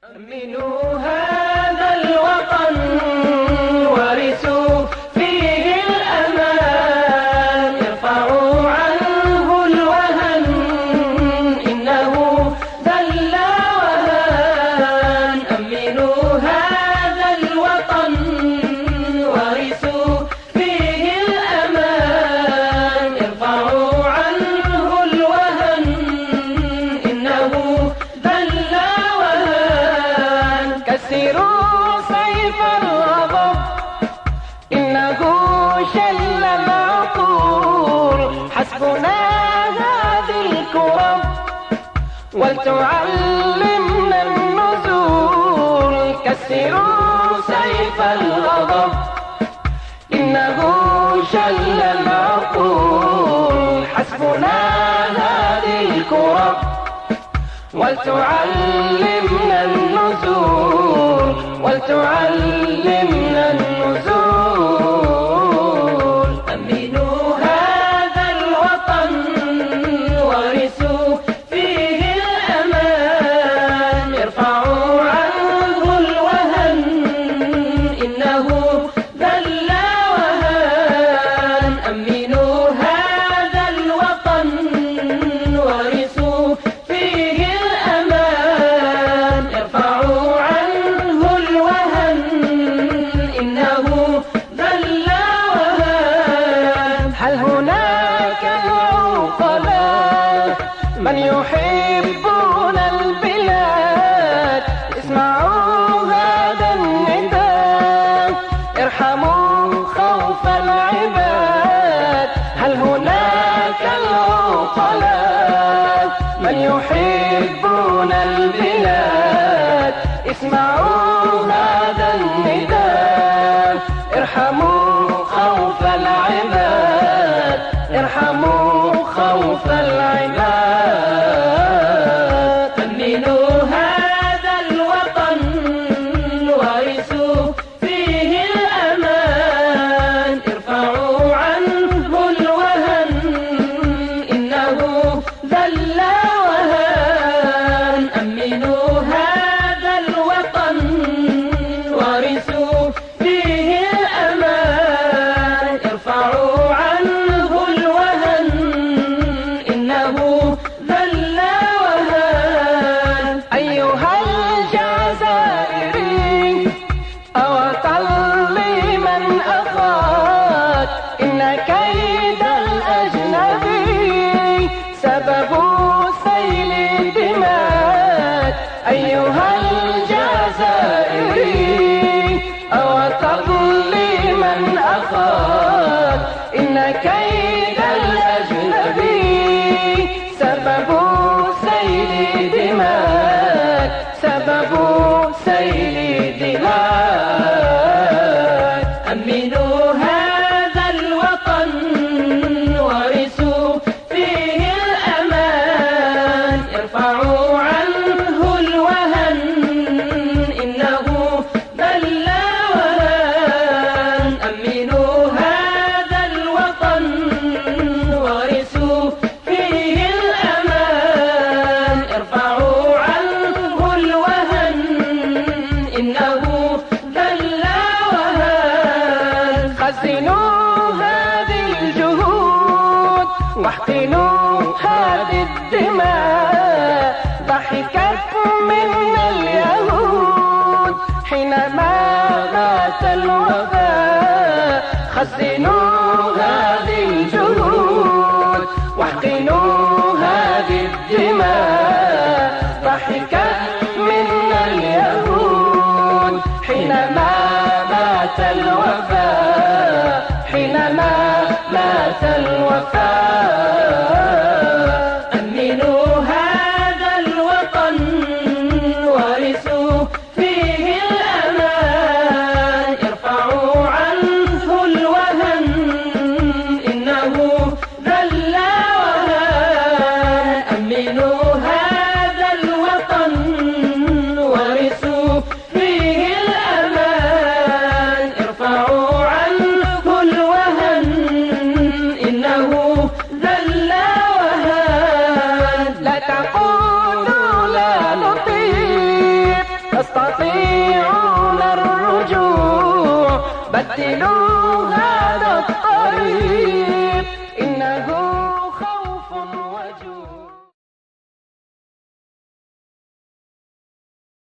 أمنوا هذا الوطن ورثوا فيه الأمان، ارفعوا عنه الوهن إنه ذل وهان. أمنوا هذا الوطن ورثوا فيه الأمان، ارفعوا عنه الوهن إنه ذل وهان. كسروا سيف الغضب إنه شل العقول، حسبنا هذه الكرب ولتعلمنا النزول. كسروا سيف الغضب إنه شل العقول، حسبنا هذه الكرب ولتعلمنا النزول، ولتعلمنا النزول. أمنوا هذا الوطن ورثوا فيه الأمان، ارفعوا عنه الوهن إنه ذل وهان. أمنوا هذا الوطن ورثوا فيه الأمان، ارفعوا عنه الوهن إنه ذل وهان. هل هناك عقلاء من يحبون البلاد؟ اسمعوا هذا النداء، ارحموا خوف العباد. هل هناك العقلاء من يحبون البلاد؟ اسمعوا هذا النداء، ارحموا خوف العباد، ارحموا خوف العباد. أمنوا هذا الوطن ورثوا فيه الأمان، ارفعوا عنه الوهن إنه ذل وهان. أمنوا هذا الوطن ورثوا فيه الأمان، ارفعوا عنه الوهن إنه ذل وهان. أيها الجزائري أوطن لمن أخاك، إن كيد الأجنبي سبب سيل الدماء. أيها الجزائري أوطن لمن أخاك، إن كيد الأجنبي سبب سيل دماء، سبب سيل دماء. أمنوا هذا الوطن ورثوا فيه الأمان، ارفعوا عنه الوهن إنه ذل وهان. أمنوا هذا الوطن ورثوا فيه الأمان، ارفعوا عنه الوهن إنه ذل وهان. خزنوا هذه الجهود واحقنوا هذه الدماء، ضحكت منا اليهود حينما مات الوفاء. خزنوا هذه الجهود واحقنوا هذه الدماء، ضحكت منا اليهود حينما مات الوفاء، حينما مات الوفاء. أمنوا هذا الوطن ورثوا فيه الأمان، ارفعوا عنه الوهن إنه ذل وهان. أمنوا هذا الوطن ورثوا فيه الأمان، ارفعوا عنه الوهن إنه ذل بدلوا هذا الطريق